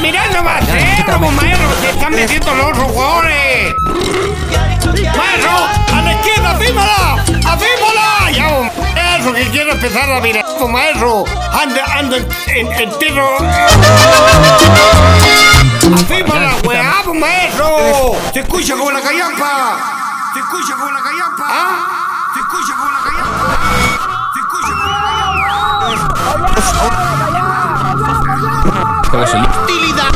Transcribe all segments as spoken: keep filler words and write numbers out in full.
mirad nomás, cerro, pues, maestro, se están metiendo los otros jugadores. Maestro, a la izquierda, afímala, afímala. Ya, eso que quiero empezar a mirar, pues, maestro, anda, anda en, en tierra. Afímala, weá, pues, maestro. Se escucha como la callampa. Se escucha como la callampa. ¿Ah? Se escucha como la callampa. Se escucha como la callampa. Utilidad.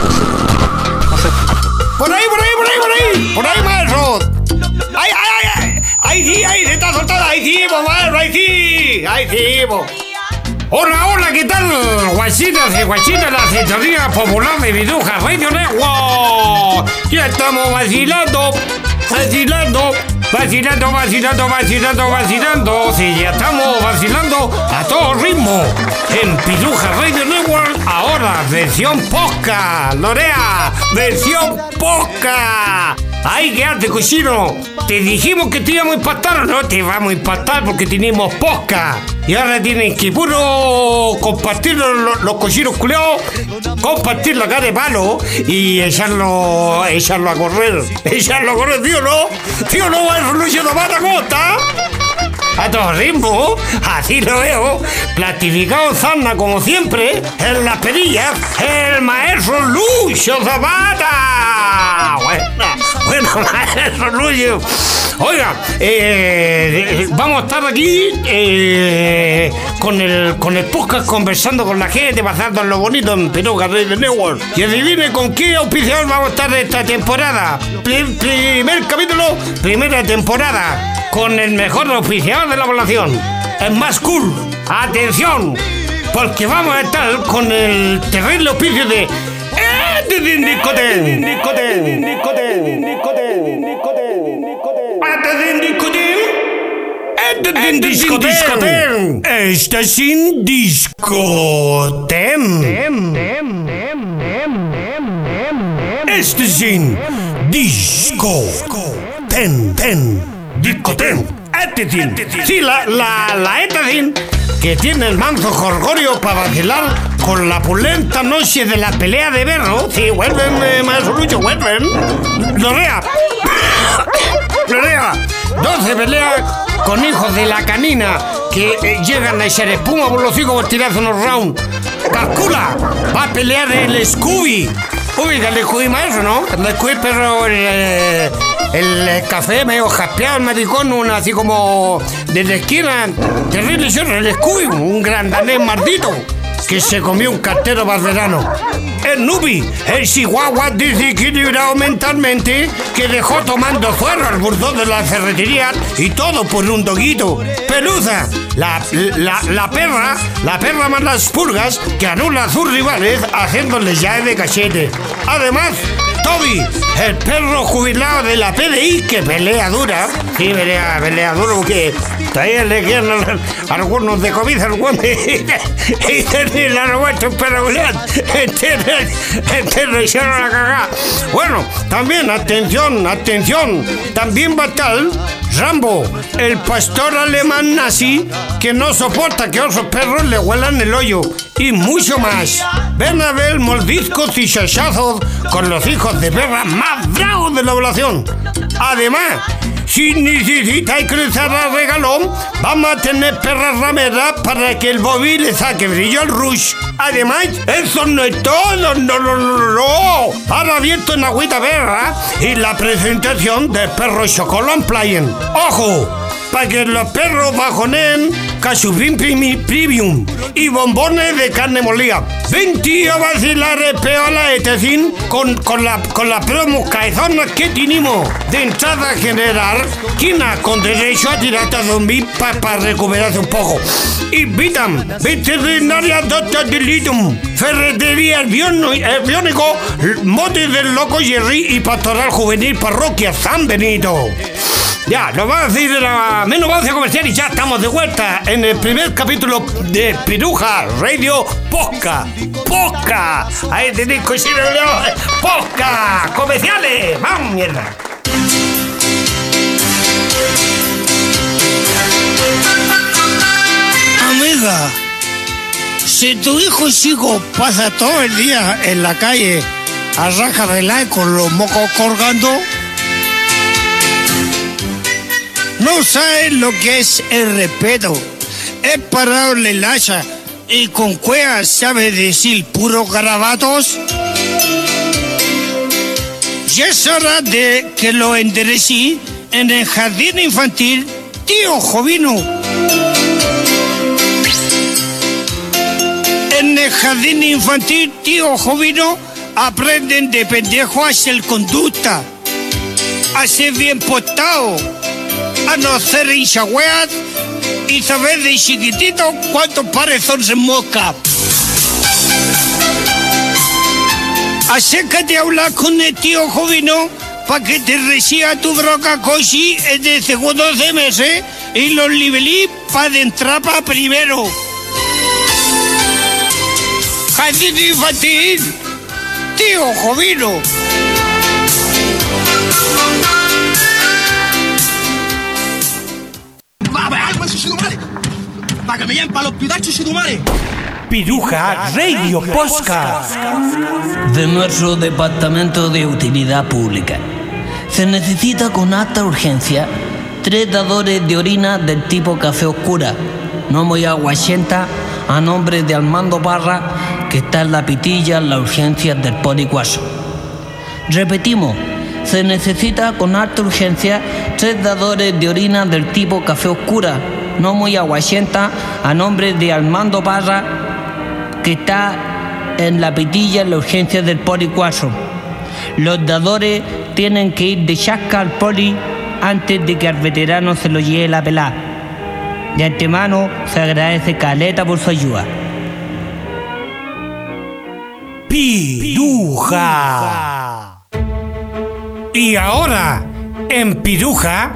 Por ahí, por ahí, por ahí, por ahí. Por ahí, maestro. Ay, ay, ay, ay. Ahí sí, ahí se está soltada. Ahí sí, pues, maestro, ahí sí. Ahí sí, pues. Hola, hola, ¿qué tal? Guachitas y guachitas, la sintonía popular de Piruja Radio Network. Ya estamos vacilando, vacilando, vacilando, vacilando, vacilando, vacilando. Sí, ya estamos vacilando a todo ritmo. En Piruja Radio Network, ahora versión podcast. Lorea, versión podcast. ¡Ay, quédate, cochino! Te dijimos que te íbamos a impactar, no te vamos a impactar porque tenemos podcast. Y ahora tienen que puro compartir los, los cochinos culeados, compartir la cara de palo y echarlo, echarlo a correr. Echarlo a correr, ¿sí o no? ¿Sí o no, maestro Lucio Zapata Costa? A todo ritmo, así lo veo. Plastificado Zanna, como siempre, en las perillas, el maestro Lucio Zapata. Bueno, bueno, maestro Lucio. Oiga, eh, vamos a estar aquí eh, con el con el podcast conversando con la gente, pasando lo bonito en Piruja Radio Network. Y adivine con qué auspiciador vamos a estar esta temporada. Pr- primer capítulo, primera temporada, con el mejor auspiciador de la población, el más cool. Atención, porque vamos a estar con el terrible auspicio de Discoten, Discoten, Discoten, Discoten, Discoten, Discoten. Está sin Discoten. Está sin Discoten. Discoten. Sí, la, la, la Etadin, que tiene el manzo jorgorio para vacilar con la pulenta noche de la pelea de berro. Sí, vuelven, eh, maestro Lucho, vuelven. Lorea. Lorea. doce peleas con hijos de la canina que eh, llegan a echar espuma por los hijos por tirarse unos rounds. Calcula, va a pelear el Scooby. Uy, el Scooby maestro, ¿no? El Scooby, pero el, el café medio jaspeado, el maricón, un así como de la esquina. Terrible chorro, el Scooby, un gran danés maldito que se comió un cartero barberano. El Nubi, el chihuahua desequilibrado mentalmente, que dejó tomando fuero al burdón de la ferretería y todo por un doguito. Pelusa, la, la, la perra, la perra más las pulgas que anula a sus rivales haciéndoles llave de cachete. Además, Toby, el perro jubilado de la P D I que pelea dura. Sí, pelea, pelea duro porque todavía le quedan algunos de COVID, algunos y tener la revuelta un perro jubilado. Entero y se la cagada. Bueno, también, atención, atención, también va tal Rambo, el pastor alemán nazi que no soporta que otros perros le huelan el hoyo. Y mucho más. Ven a ver moldiscos y chachazos con los hijos de perra más bravos de la población. Además, si necesitáis cruzar a regalón, vamos a tener perras rameras para que el Bobby le saque brillo al rush. Además, eso no es todo, no, no, no, no. Ahora abierto en agüita perra y la presentación del perro Chocolate Playen. ¡Ojo! Para que los perros bajonen Cachupín Premium y bombones de carne molida. Ven, tío, a vacilar el peo a la Etecin con, con la con la promo caezonas que tenemos de entrada general, quina con derecho a tirarte a zombie para pa recuperarse un poco. Invitan Veterinaria Doctor Delitum, Ferretería El Biónico, Mote del Loco Jerry y Pastoral Juvenil Parroquia San Benito. Ya, nos va a decir de la menopausia comercial y ya estamos de vuelta en el primer capítulo de Piruja Radio Podcast. Podcast. Ahí tenéis cochino de podcast. Comerciales. Vamos, mierda. Amiga, si tu hijo chico pasa todo el día en la calle a raja de la con los mocos colgando. No saben lo que es el respeto. Es pararle el hacha y con cuevas sabe decir puros garabatos. Ya es hora de que lo enderecí en el jardín infantil Tío Jovino. En el jardín infantil Tío Jovino aprenden de pendejo a ser conducta, a ser bien portado, a no hacer hinchagüeas y saber de chiquitito cuántos pares son se mosca. Acércate a hablar con el Tío Jovino para que te reciba tu droga cosi en el segundo semestre y los nivelí para entrar para primero. Jardín infantil Tío Jovino. Para que me lleven para el hospital, chuchitumare. Piruja Radio Podcast. De nuestro Departamento de Utilidad Pública. Se necesita con alta urgencia tres dadores de orina del tipo café oscura, no muy aguachenta, a nombre de Armando Parra, que está en la pitilla en las urgencias del Policuaso. Repetimos, se necesita con alta urgencia tres dadores de orina del tipo café oscura, no muy aguachenta, a nombre de Armando Parra, que está en la pitilla en las urgencias del Policuaso. Los dadores tienen que ir de chasca al poli antes de que al veterano se lo lleve la pelada. De antemano se agradece caleta por su ayuda. Piruja. Y ahora, en Piruja,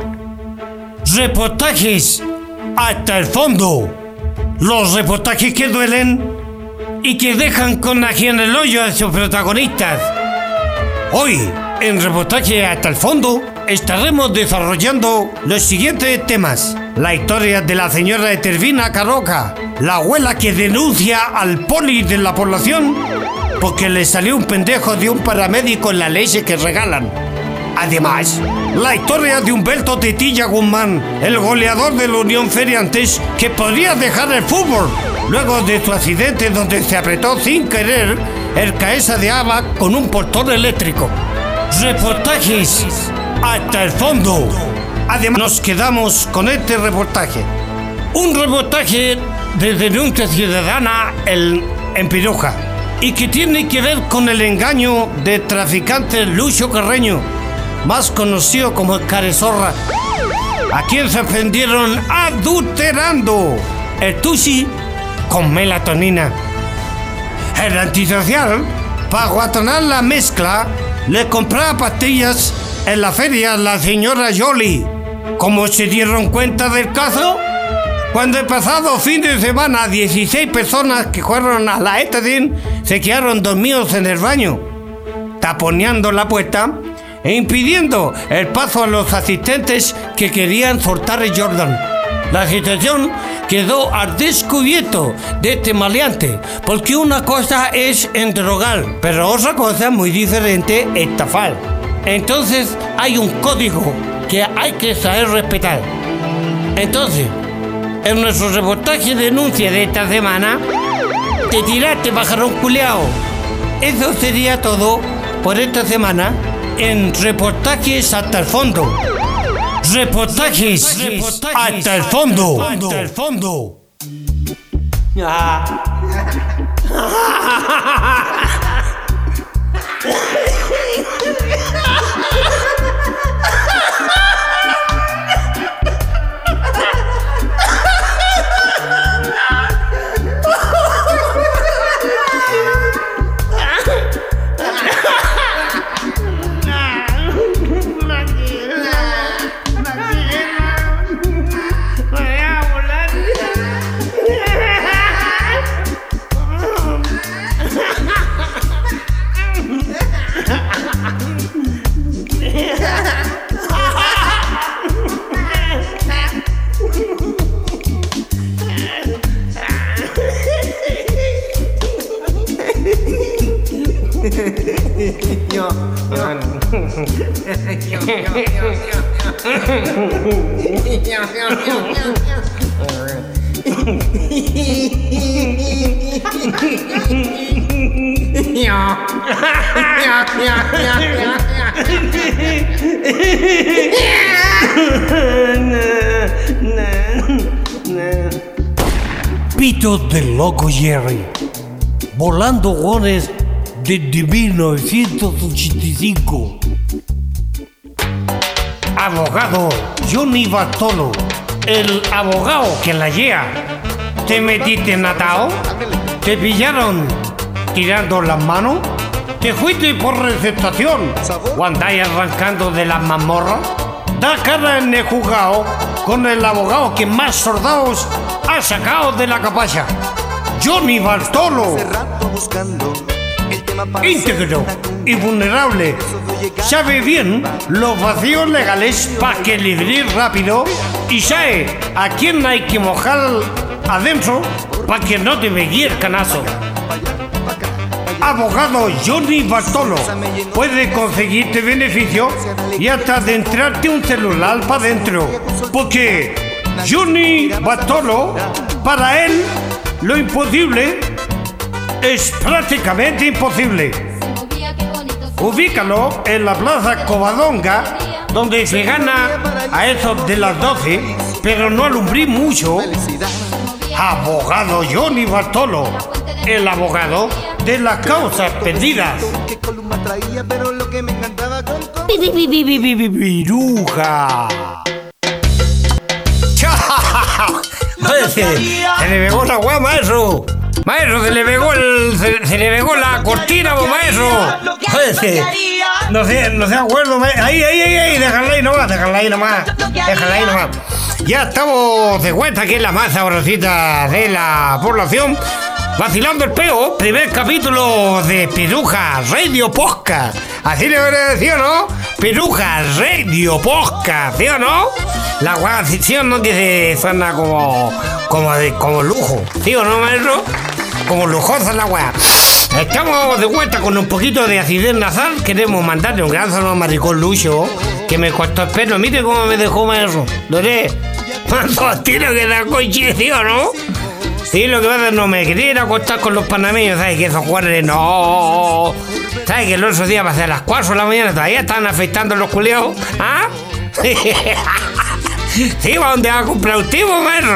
reportajes hasta el fondo. Los reportajes que duelen y que dejan con ají en el hoyo a sus protagonistas. Hoy, en Reportaje hasta el fondo, estaremos desarrollando los siguientes temas. La historia de la señora Etervina Carroca, la abuela que denuncia al poli de la población porque le salió un pendejo de un paramédico en la leche que regalan. Además, la historia de Humberto Tetilla Guzmán, el goleador de la Unión Feriantes, que podría dejar el fútbol luego de su accidente donde se apretó sin querer el cabeza de haba con un portón eléctrico. Reportajes hasta el fondo. Además, nos quedamos con este reportaje. Un reportaje de denuncia ciudadana en, en Piruja y que tiene que ver con el engaño del traficante Lucio Carreño, más conocido como el Carezorra, a quien se prendieron adulterando el tusi con melatonina. El antisocial, para guatonar la mezcla, le compraba pastillas en la feria a la señora Jolie. ¿Cómo se dieron cuenta del caso? Cuando el pasado fin de semana dieciséis personas que fueron a la Etadín se quedaron dormidos en el baño, taponeando la puerta e impidiendo el paso a los asistentes que querían soltar el Jordan. La situación quedó al descubierto de este maleante, porque una cosa es endrogar, pero otra cosa muy diferente es estafar. Entonces hay un código que hay que saber respetar. Entonces, en nuestro reportaje de denuncia de esta semana, te tiraste, pajarón culeado. Eso sería todo por esta semana en Reportajes hasta el fondo. Reportajes, Reportajes hasta el fondo. Hasta el fondo. Pito del loco Jerry, volando goles desde mil novecientos ochenta y cinco. Abogado Johnny Bartolo, el abogado que la lleva. ¿Te metiste en atao? ¿Te pillaron tirando las manos? ¿Te fuiste por receptación o andáis arrancando de las mazmorras? Da cara en el juzgado con el abogado que más soldados ha sacado de la capacha. Johnny Bartolo. Íntegro y vulnerable. Sabe bien los vacíos legales para que libre rápido y sabe a quién hay que mojar adentro para que no te pegue el canazo. Abogado Johnny Bartolo puede conseguirte beneficio y hasta de entrarte un celular para adentro. Porque Johnny Bartolo, para él, lo imposible es prácticamente imposible. Ubícalo en la plaza Covadonga, donde se gana a eso de las doce, pero no alumbrí mucho. Abogado Johnny Bartolo, el abogado de las causas perdidas. Piruja. Se, se le pegó la guapa, maestro. Maestro, se le pegó el. Se, se le pegó la cortina, vos, maestro. Joder, no sé, no se acuerdo. Ahí, ahí, ahí, ahí, déjala ahí nomás, déjala ahí nomás. Déjala ahí nomás. Ya estamos de vuelta aquí en la más sabrosita de la población. Vacilando el peo, primer capítulo de Piruja Radio Podcast. Así le voy a decir, ¿no? Piruja Radio Podcast, ¿sí o no? La guada, ¿sí o no? Que se suena como, como, de, como lujo, ¿sí o no, maestro? Como lujosa la guada. Estamos de vuelta con un poquito de acidez nasal. Queremos mandarle un gran saludo a Maricón Lucho, que me costó el pelo. Mire cómo me dejó, maestro. ¿Lo haré? ¿Cuántos tiros que da coche, sí o no? Sí, lo que pasa es que no me quería ir a acostar con los panameños, ¿sabes? Que esos jugadores no. ¿Sabes? Que el otro día pasé a las cuatro de la mañana, todavía estaban afeitando los culeados. ¿Ah? Sí, ¿para dónde va a comprar usted, maestro?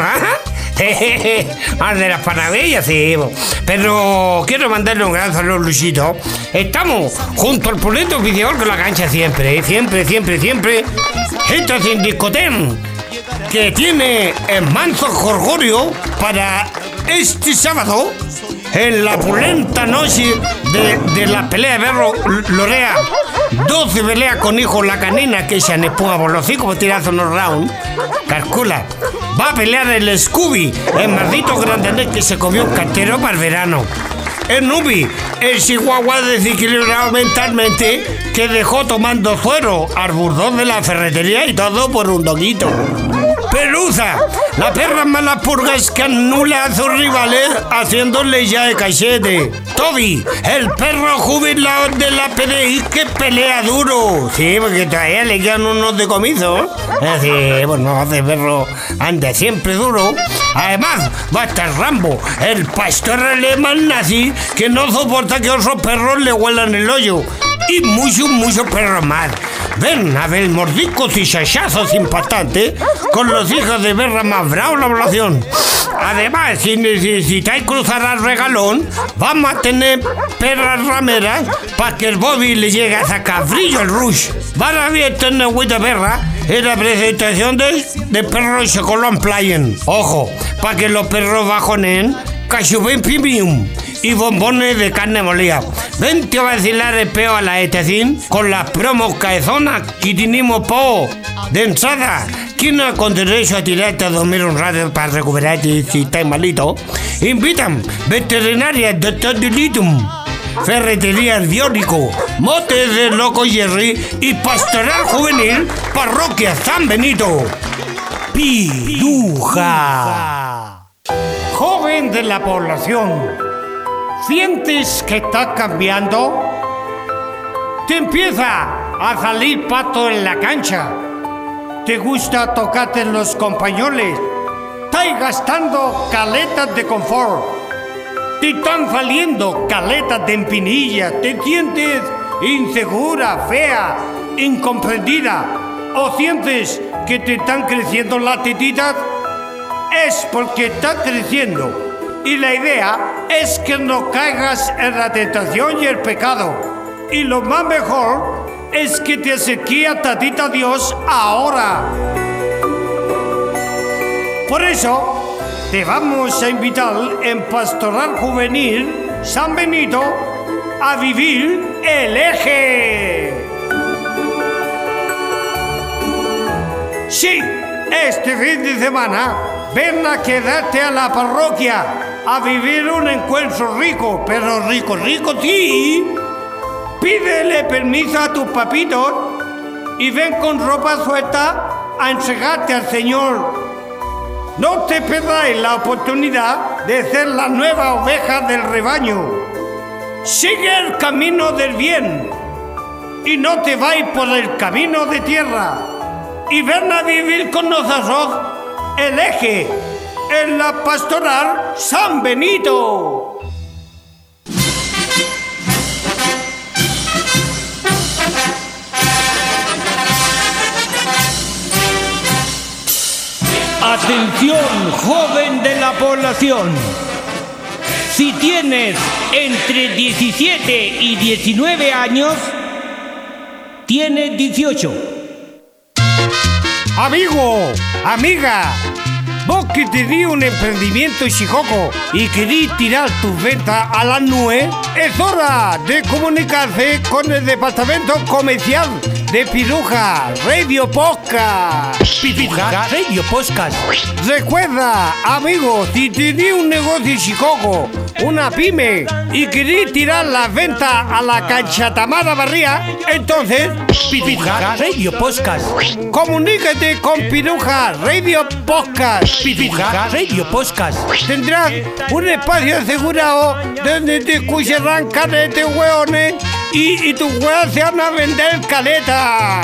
¿Ah? Más de las panameñas, sí. Pero quiero mandarle un gran saludo, Luchito. Estamos junto al pulento oficiador de la cancha siempre, siempre, siempre, siempre. Esta sin discotén, que tiene el manso jorgorio para este sábado en la pulenta noche de, de la pelea de perro Lorea. doce peleas con hijos la canina que se han espuma por los cinco por tirarse unos rounds. Calcula, va a pelear el Scooby, el maldito grandenés que se comió un cartero para el verano. El Nubi, el chihuahua desequilibrado mentalmente que dejó tomando suero al burdón de la ferretería y todo por un doguito. Pelusa, la perra mala purgas que anula a sus rivales haciéndole ya de cachete. Toby, el perro jubilado de la P D I que pelea duro. Sí, porque todavía le quedan unos decomisos. Así, bueno, ese perro anda siempre duro. Además, va a estar Rambo, el pastor alemán nazi que no soporta que otros perros le huelan el hoyo. Y muchos, muchos perros más. Ven a ver mordiscos y chachazos impactantes con los hijos de perra más bravos de la población. Además, si necesitáis cruzar al regalón, vamos a tener perras rameras para que el Bobby le llegue a sacar brillo al rush. Van a ver esta agüita perra en la presentación de, de perros chocolate playen. Ojo, para que los perros bajonen cachupín premium y bombones de carne molida. Vente a vacilar el peo a la Etecín con las promos caezonas que tenemos po de entrada. Quina con derecho a tirarte a dormir un rato para recuperarte si estás malito. Invitan veterinaria doctor Dilitum, ferretería El Biónico, motes de Loco Jerry y pastoral juvenil parroquia San Benito. Piruja. Joven de la población, ¿sientes que está cambiando? Te empieza a salir pato en la cancha. ¿Te gusta tocarte en los compañones? Estás gastando caletas de confort. Te están saliendo caletas de empinilla. Te sientes insegura, fea, incomprendida. ¿O sientes que te están creciendo las tetitas? Es porque estás creciendo. Y la idea es que no caigas en la tentación y el pecado. Y lo más mejor es que te acerques a Tatita Dios ahora. Por eso te vamos a invitar en Pastoral Juvenil San Benito a vivir el eje. Sí, este fin de semana ven a quedarte a la parroquia a vivir un encuentro rico, pero rico, rico sí. Pídele permiso a tus papitos y ven con ropa suelta a entregarte al Señor. No te perdáis la oportunidad de ser la nueva oveja del rebaño. Sigue el camino del bien y no te vayas por el camino de tierra. Y ven a vivir con nosotros el eje en la Pastoral San Benito. Atención, joven de la población. Si tienes entre diecisiete y diecinueve años, tienes dieciocho. Amigo, amiga, vos que tenés un emprendimiento en Chicoco y querés tirar tus ventas a las nubes, es hora de comunicarse con el departamento comercial de Piruja Radio Podcast. Piruja Radio Podcast. Recuerda, amigo, si tenés un negocio en Chicoco, una pyme, y querés tirar las ventas a la cancha Tamara Barría, entonces Piruja Radio Podcast. Comunícate con Piruja Radio Podcast. Piruja Radio Podcast. Tendrás un espacio asegurado donde te escucharán caretas de hueones y, y tus hueones se van a vender caleta.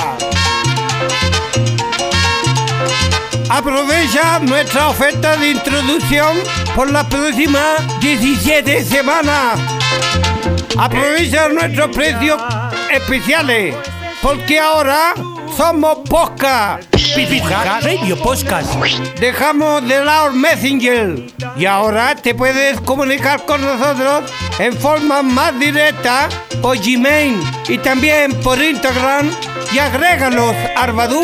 Aprovecha nuestra oferta de introducción por las próximas diecisiete semanas. Aprovecha nuestros precios especiales, porque ahora somos podcast. Piruja Radio Podcast. Dejamos de lado el Messenger y ahora te puedes comunicar con nosotros en forma más directa por Gmail y también por Instagram, y agréganos a Badoo.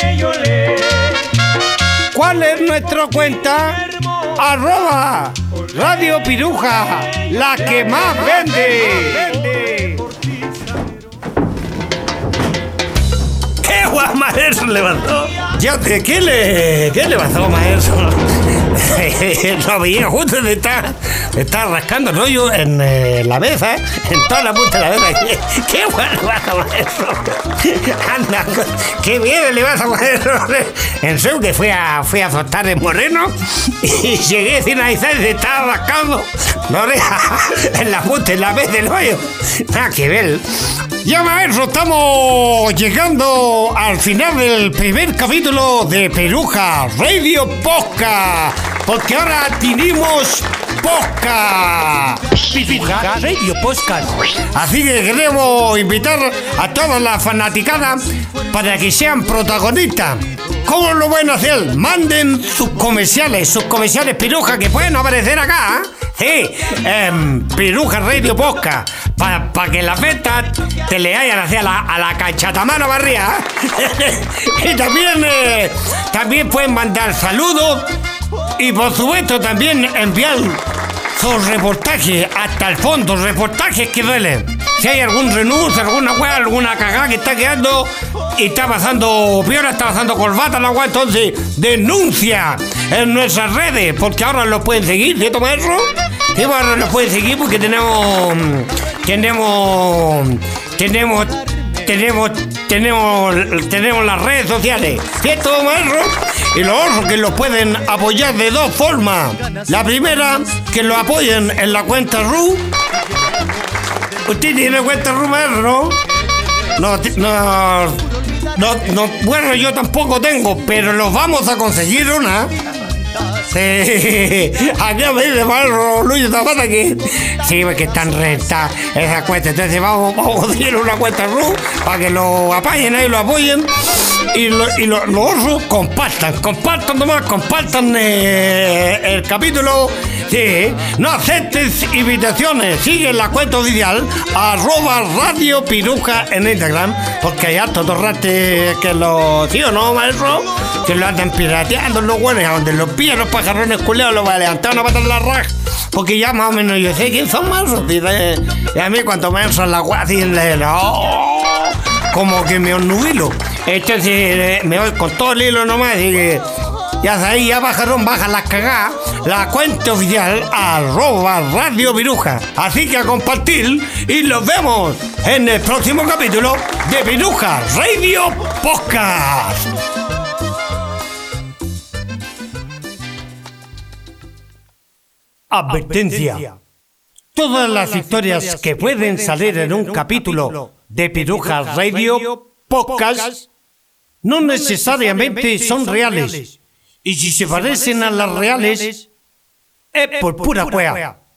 ¿Cuál es nuestra cuenta? Arroba Radio Piruja, la que más vende. ¿Qué guay, maestro levantó? Ya te, ¿qué le, qué le pasó, maestro? Lo veía justo de estar, de estar rascando rollo en eh, la mesa, ¿eh? En toda la punta de la mesa. ¿Qué, qué guay le pasa, maestro? Anda, qué bien le pasa, maestro. En serio que fui a, fui a soltar en Moreno y llegué sin avisar y se estaba rascando la oreja en la punta, en la mesa del hoyo. Nada que ver. Ya, maestro, estamos llegando al final del primer capítulo de Piruja Radio Podcast, porque ahora tenemos podcast. Piruja Radio Podcast. Así que queremos invitar a toda la fanaticada para que sean protagonistas. ¿Cómo lo pueden hacer? Manden sus comerciales, sus comerciales Piruja que pueden aparecer acá, ¿eh? Sí, eh, Piruja Radio Podcast, para pa que las ventas te le hayan hacia la, a la cancha Tamara Barría. Y también, eh, también pueden mandar saludos y por supuesto también enviar sus reportajes hasta el fondo, reportajes que duelen. Si hay algún renuncio, alguna hueá, alguna cagada que está quedando y está pasando piola, está pasando corbata la hueá, entonces denuncia en nuestras redes, porque ahora lo pueden seguir, ¿cierto, maestro? Sí, ahora lo pueden seguir porque tenemos, tenemos, tenemos, tenemos, tenemos, tenemos las redes sociales, ¿cierto, maestro? Y los otros que los pueden apoyar de dos formas. La primera, que lo apoyen en la cuenta R U. Usted tiene cuenta R U, maestro, ¿no? no, no, no, no, bueno, yo tampoco tengo, pero los vamos a conseguir una. Sí, aquí me dice Maestro Luis Zapata que sí, que están rentadas esas cuentas. Entonces vamos, vamos a conseguir una cuenta R U para que lo apañen ahí, lo apoyen. Y los lo, lo otros compartan, compartan nomás, compartan eh, el capítulo. Sí, no aceptes invitaciones. Sigue la cuenta oficial arroba Radio Piruja en Instagram, porque hay hartos torrantes que lo, ¿sí o no, maestro? Que lo andan pirateando los buenos, a donde los pillan los pajarrones culeados los va a levantar una pata en la raja. Porque ya más o menos yo sé quién son más. Y a mí cuando me entran la guardia, no, como que me onnubilo. Entonces me voy con todo el hilo nomás y que ya sabéis, ya pajarón, baja las cagadas. La cuenta oficial arroba Radio Piruja. Así que a compartir y los vemos en el próximo capítulo de Piruja Radio Podcast. Advertencia. Todas las historias que pueden salir en un capítulo de Piruja Radio Podcast no necesariamente son reales. Y si se parecen a las reales, es por pura cueva.